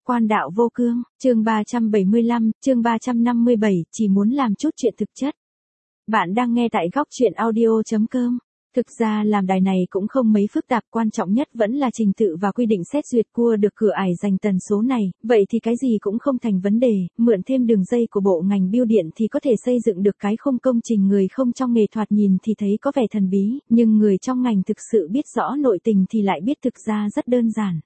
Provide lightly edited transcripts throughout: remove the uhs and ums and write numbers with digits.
Quan đạo vô cương, chương 375, chương 357, chỉ muốn làm chút chuyện thực chất. Bạn đang nghe tại góc truyện audio.com. Thực ra làm đài này cũng không mấy phức tạp, quan trọng nhất vẫn là trình tự và quy định xét duyệt cua được cửa ải dành tần số này, vậy thì cái gì cũng không thành vấn đề, mượn thêm đường dây của bộ ngành bưu điện thì có thể xây dựng được cái khung công trình. Người không trong nghề thoạt nhìn thì thấy có vẻ thần bí, nhưng người trong ngành thực sự biết rõ nội tình thì lại biết thực ra rất đơn giản.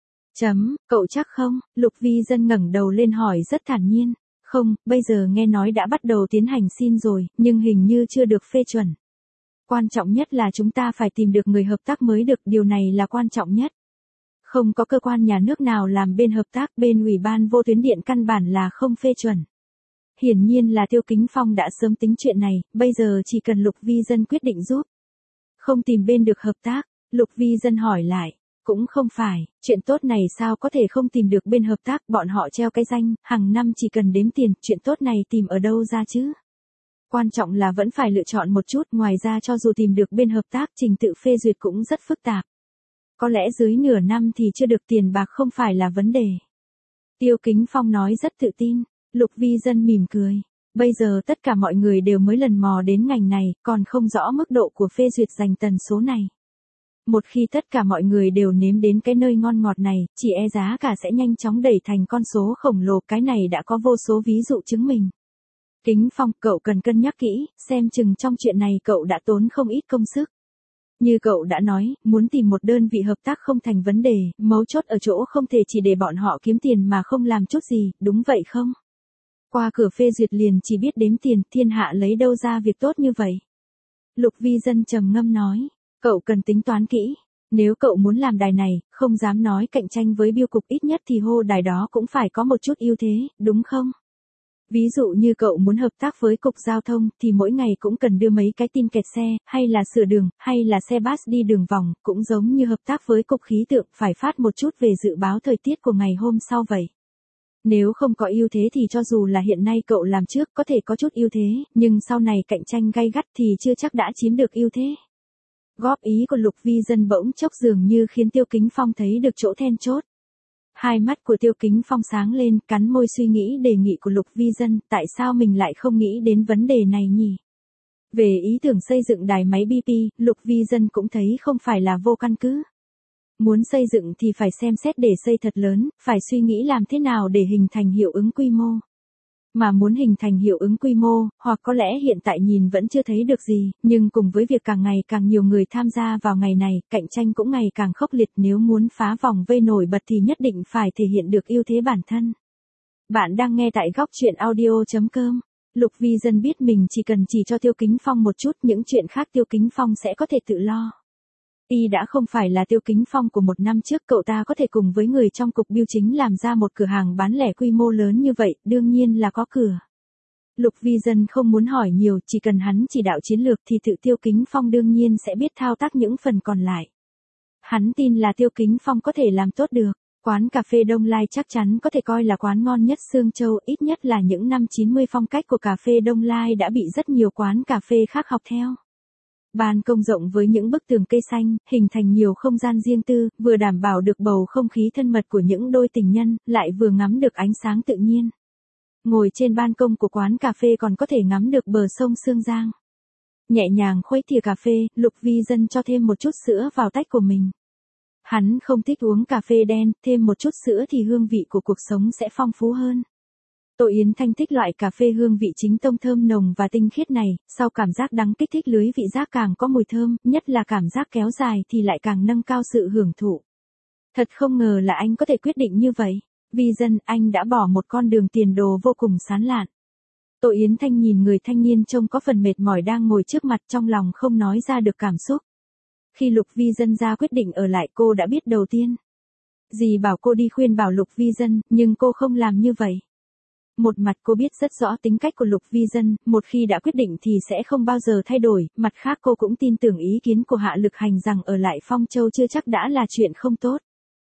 Cậu chắc không? Lục Vi Dân ngẩng đầu lên hỏi rất thản nhiên. Không, bây giờ nghe nói đã bắt đầu tiến hành xin rồi, nhưng hình như chưa được phê chuẩn. Quan trọng nhất là chúng ta phải tìm được người hợp tác mới được, điều này là quan trọng nhất. Không có cơ quan nhà nước nào làm bên hợp tác, bên Ủy ban vô tuyến điện căn bản là không phê chuẩn. Hiển nhiên là Tiêu Kính Phong đã sớm tính chuyện này, bây giờ chỉ cần Lục Vi Dân quyết định giúp. Không tìm bên được hợp tác, Lục Vi Dân hỏi lại. Cũng không phải, chuyện tốt này sao có thể không tìm được bên hợp tác, bọn họ treo cái danh, hàng năm chỉ cần đếm tiền, chuyện tốt này tìm ở đâu ra chứ? Quan trọng là vẫn phải lựa chọn một chút, ngoài ra cho dù tìm được bên hợp tác, trình tự phê duyệt cũng rất phức tạp. Có lẽ dưới nửa năm thì chưa được, tiền bạc không phải là vấn đề. Tiêu Kính Phong nói rất tự tin, Lục Vi Dân mỉm cười. Bây giờ tất cả mọi người đều mới lần mò đến ngành này, còn không rõ mức độ của phê duyệt dành tần số này. Một khi tất cả mọi người đều nếm đến cái nơi ngon ngọt này, chỉ e giá cả sẽ nhanh chóng đẩy thành con số khổng lồ, cái này đã có vô số ví dụ chứng minh. Kính Phong, cậu cần cân nhắc kỹ, xem chừng trong chuyện này cậu đã tốn không ít công sức. Như cậu đã nói, muốn tìm một đơn vị hợp tác không thành vấn đề, mấu chốt ở chỗ không thể chỉ để bọn họ kiếm tiền mà không làm chút gì, đúng vậy không? Qua cửa phê duyệt liền chỉ biết đếm tiền, thiên hạ lấy đâu ra việc tốt như vậy? Lục Vi Dân trầm ngâm nói. Cậu cần tính toán kỹ, nếu cậu muốn làm đài này, không dám nói cạnh tranh với biêu cục, ít nhất thì hô đài đó cũng phải có một chút ưu thế, đúng không? Ví dụ như cậu muốn hợp tác với cục giao thông thì mỗi ngày cũng cần đưa mấy cái tin kẹt xe, hay là sửa đường, hay là xe bus đi đường vòng, cũng giống như hợp tác với cục khí tượng, phải phát một chút về dự báo thời tiết của ngày hôm sau vậy. Nếu không có ưu thế thì cho dù là hiện nay cậu làm trước có thể có chút ưu thế, nhưng sau này cạnh tranh gay gắt thì chưa chắc đã chiếm được ưu thế. Góp ý của Lục Vi Dân bỗng chốc dường như khiến Tiêu Kính Phong thấy được chỗ then chốt. Hai mắt của Tiêu Kính Phong sáng lên, cắn môi suy nghĩ đề nghị của Lục Vi Dân, tại sao mình lại không nghĩ đến vấn đề này nhỉ? Về ý tưởng xây dựng đài máy BP, Lục Vi Dân cũng thấy không phải là vô căn cứ. Muốn xây dựng thì phải xem xét để xây thật lớn, phải suy nghĩ làm thế nào để hình thành hiệu ứng quy mô. Mà muốn hình thành hiệu ứng quy mô, hoặc có lẽ hiện tại nhìn vẫn chưa thấy được gì, nhưng cùng với việc càng ngày càng nhiều người tham gia vào ngày này, cạnh tranh cũng ngày càng khốc liệt, nếu muốn phá vòng vây nổi bật thì nhất định phải thể hiện được ưu thế bản thân. Bạn đang nghe tại góc truyện audio.com. Lục Vi Dân biết mình chỉ cần chỉ cho Tiêu Kính Phong một chút, những chuyện khác Tiêu Kính Phong sẽ có thể tự lo. Y đã không phải là Tiêu Kính Phong của một năm trước, cậu ta có thể cùng với người trong cục bưu chính làm ra một cửa hàng bán lẻ quy mô lớn như vậy, đương nhiên là có cửa. Lục Vi Dân không muốn hỏi nhiều, chỉ cần hắn chỉ đạo chiến lược thì tự Tiêu Kính Phong đương nhiên sẽ biết thao tác những phần còn lại. Hắn tin là Tiêu Kính Phong có thể làm tốt được. Quán cà phê Đông Lai chắc chắn có thể coi là quán ngon nhất Sương Châu, ít nhất là những năm 90 phong cách của cà phê Đông Lai đã bị rất nhiều quán cà phê khác học theo. Ban công rộng với những bức tường cây xanh, hình thành nhiều không gian riêng tư, vừa đảm bảo được bầu không khí thân mật của những đôi tình nhân, lại vừa ngắm được ánh sáng tự nhiên. Ngồi trên ban công của quán cà phê còn có thể ngắm được bờ sông Sương Giang. Nhẹ nhàng khuấy thìa cà phê, Lục Vi Dân cho thêm một chút sữa vào tách của mình. Hắn không thích uống cà phê đen, thêm một chút sữa thì hương vị của cuộc sống sẽ phong phú hơn. Tô Yến Thanh thích loại cà phê hương vị chính tông thơm nồng và tinh khiết này, sau cảm giác đắng kích thích lưới vị giác càng có mùi thơm, nhất là cảm giác kéo dài thì lại càng nâng cao sự hưởng thụ. Thật không ngờ là anh có thể quyết định như vậy. Vi Dân, anh đã bỏ một con đường tiền đồ vô cùng sáng lạn. Tô Yến Thanh nhìn người thanh niên trông có phần mệt mỏi đang ngồi trước mặt, trong lòng không nói ra được cảm xúc. Khi Lục Vi Dân ra quyết định ở lại, cô đã biết đầu tiên. Dì bảo cô đi khuyên bảo Lục Vi Dân, nhưng cô không làm như vậy. Một mặt cô biết rất rõ tính cách của Lục Vi Dân, một khi đã quyết định thì sẽ không bao giờ thay đổi, mặt khác cô cũng tin tưởng ý kiến của Hạ Lực Hành rằng ở lại Phong Châu chưa chắc đã là chuyện không tốt.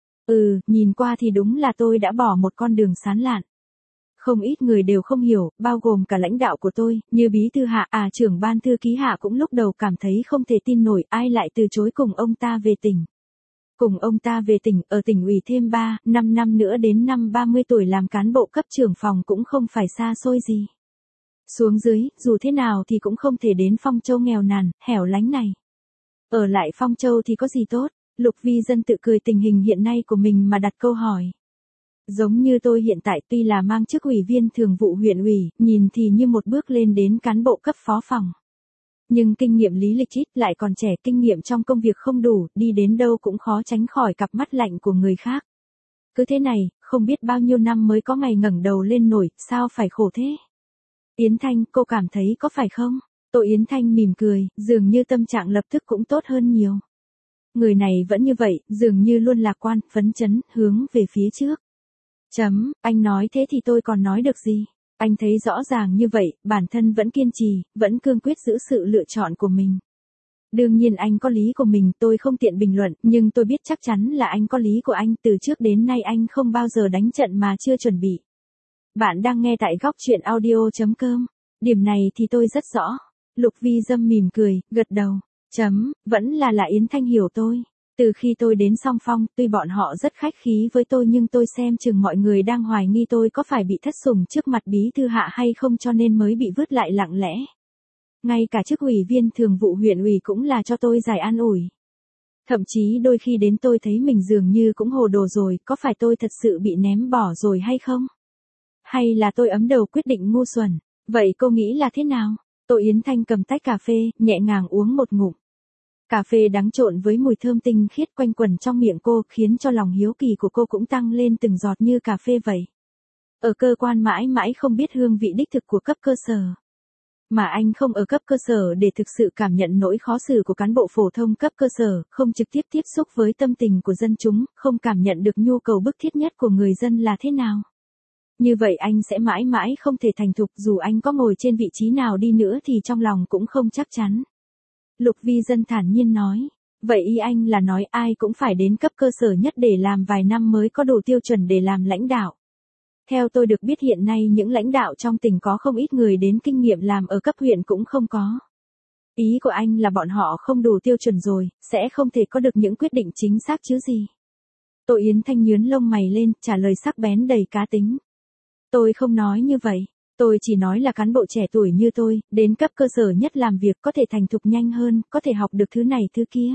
Nhìn qua thì đúng là tôi đã bỏ một con đường sáng lạn. Không ít người đều không hiểu, bao gồm cả lãnh đạo của tôi, như bí thư Hạ, trưởng ban thư ký Hạ cũng lúc đầu cảm thấy không thể tin nổi, ai lại từ chối cùng ông ta về tỉnh. Cùng ông ta về tỉnh, ở tỉnh ủy thêm 5 năm nữa đến năm 30 tuổi làm cán bộ cấp trưởng phòng cũng không phải xa xôi gì. Xuống dưới, dù thế nào thì cũng không thể đến Phong Châu nghèo nàn, hẻo lánh này. Ở lại Phong Châu thì có gì tốt? Lục Vi Dân tự cười tình hình hiện nay của mình mà đặt câu hỏi. Giống như tôi hiện tại tuy là mang chức ủy viên thường vụ huyện ủy, nhìn thì như một bước lên đến cán bộ cấp phó phòng. Nhưng kinh nghiệm lý lịch ít, lại còn trẻ, kinh nghiệm trong công việc không đủ, đi đến đâu cũng khó tránh khỏi cặp mắt lạnh của người khác. Cứ thế này, không biết bao nhiêu năm mới có ngày ngẩng đầu lên nổi, sao phải khổ thế? Yến Thanh, cô cảm thấy có phải không? Tô Yến Thanh mỉm cười, dường như tâm trạng lập tức cũng tốt hơn nhiều. Người này vẫn như vậy, dường như luôn lạc quan, phấn chấn, hướng về phía trước. Anh nói thế thì tôi còn nói được gì? Anh thấy rõ ràng như vậy, bản thân vẫn kiên trì, vẫn cương quyết giữ sự lựa chọn của mình. Đương nhiên anh có lý của mình, tôi không tiện bình luận, nhưng tôi biết chắc chắn là anh có lý của anh, từ trước đến nay anh không bao giờ đánh trận mà chưa chuẩn bị. Bạn đang nghe tại góc truyện audio.com. Điểm này thì tôi rất rõ. Lục Vi Dâm mỉm cười, gật đầu. Vẫn là Yến Thanh hiểu tôi. Từ khi tôi đến Song Phong, tuy bọn họ rất khách khí với tôi nhưng tôi xem chừng mọi người đang hoài nghi tôi có phải bị thất sủng trước mặt bí thư hạ hay không cho nên mới bị vứt lại lặng lẽ. Ngay cả chức ủy viên thường vụ huyện ủy cũng là cho tôi giải an ủi. Thậm chí đôi khi đến tôi thấy mình dường như cũng hồ đồ rồi, có phải tôi thật sự bị ném bỏ rồi hay không? Hay là tôi ấm đầu quyết định ngu xuẩn? Vậy cô nghĩ là thế nào? Tô Yến Thanh cầm tách cà phê, nhẹ nhàng uống một ngụm. Cà phê đắng trộn với mùi thơm tinh khiết quanh quẩn trong miệng cô, khiến cho lòng hiếu kỳ của cô cũng tăng lên từng giọt như cà phê vậy. Ở cơ quan mãi mãi không biết hương vị đích thực của cấp cơ sở. Mà anh không ở cấp cơ sở để thực sự cảm nhận nỗi khó xử của cán bộ phổ thông cấp cơ sở, không trực tiếp tiếp xúc với tâm tình của dân chúng, không cảm nhận được nhu cầu bức thiết nhất của người dân là thế nào. Như vậy anh sẽ mãi mãi không thể thành thục, dù anh có ngồi trên vị trí nào đi nữa thì trong lòng cũng không chắc chắn. Lục Vi Dân thản nhiên nói. Vậy ý anh là nói ai cũng phải đến cấp cơ sở nhất để làm vài năm mới có đủ tiêu chuẩn để làm lãnh đạo. Theo tôi được biết hiện nay những lãnh đạo trong tỉnh có không ít người đến kinh nghiệm làm ở cấp huyện cũng không có. Ý của anh là bọn họ không đủ tiêu chuẩn rồi, sẽ không thể có được những quyết định chính xác chứ gì. Tô Yến Thanh nhướng lông mày lên, trả lời sắc bén đầy cá tính. Tôi không nói như vậy. Tôi chỉ nói là cán bộ trẻ tuổi như tôi, đến cấp cơ sở nhất làm việc có thể thành thục nhanh hơn, có thể học được thứ này thứ kia.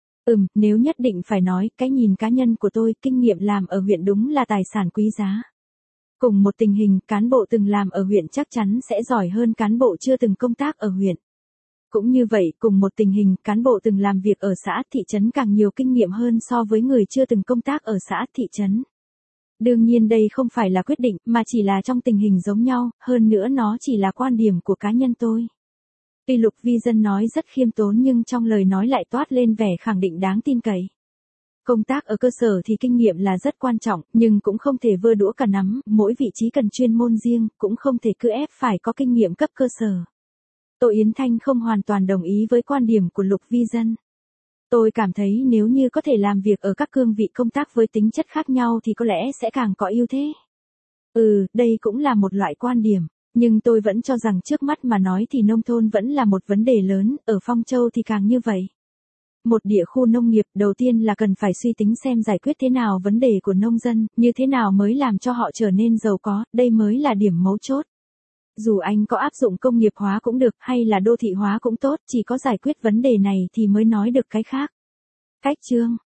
Nếu nhất định phải nói, cái nhìn cá nhân của tôi, kinh nghiệm làm ở huyện đúng là tài sản quý giá. Cùng một tình hình, cán bộ từng làm ở huyện chắc chắn sẽ giỏi hơn cán bộ chưa từng công tác ở huyện. Cũng như vậy, cùng một tình hình, cán bộ từng làm việc ở xã, thị trấn càng nhiều kinh nghiệm hơn so với người chưa từng công tác ở xã, thị trấn. Đương nhiên đây không phải là quyết định, mà chỉ là trong tình hình giống nhau, hơn nữa nó chỉ là quan điểm của cá nhân tôi. Tuy Lục Vi Dân nói rất khiêm tốn nhưng trong lời nói lại toát lên vẻ khẳng định đáng tin cậy. Công tác ở cơ sở thì kinh nghiệm là rất quan trọng, nhưng cũng không thể vơ đũa cả nắm, mỗi vị trí cần chuyên môn riêng, cũng không thể cứ ép phải có kinh nghiệm cấp cơ sở. Tô Yến Thanh không hoàn toàn đồng ý với quan điểm của Lục Vi Dân. Tôi cảm thấy nếu như có thể làm việc ở các cương vị công tác với tính chất khác nhau thì có lẽ sẽ càng có ưu thế. Đây cũng là một loại quan điểm, nhưng tôi vẫn cho rằng trước mắt mà nói thì nông thôn vẫn là một vấn đề lớn, ở Phong Châu thì càng như vậy. Một địa khu nông nghiệp đầu tiên là cần phải suy tính xem giải quyết thế nào vấn đề của nông dân, như thế nào mới làm cho họ trở nên giàu có, đây mới là điểm mấu chốt. Dù anh có áp dụng công nghiệp hóa cũng được, hay là đô thị hóa cũng tốt, chỉ có giải quyết vấn đề này thì mới nói được cái khác. Cách chương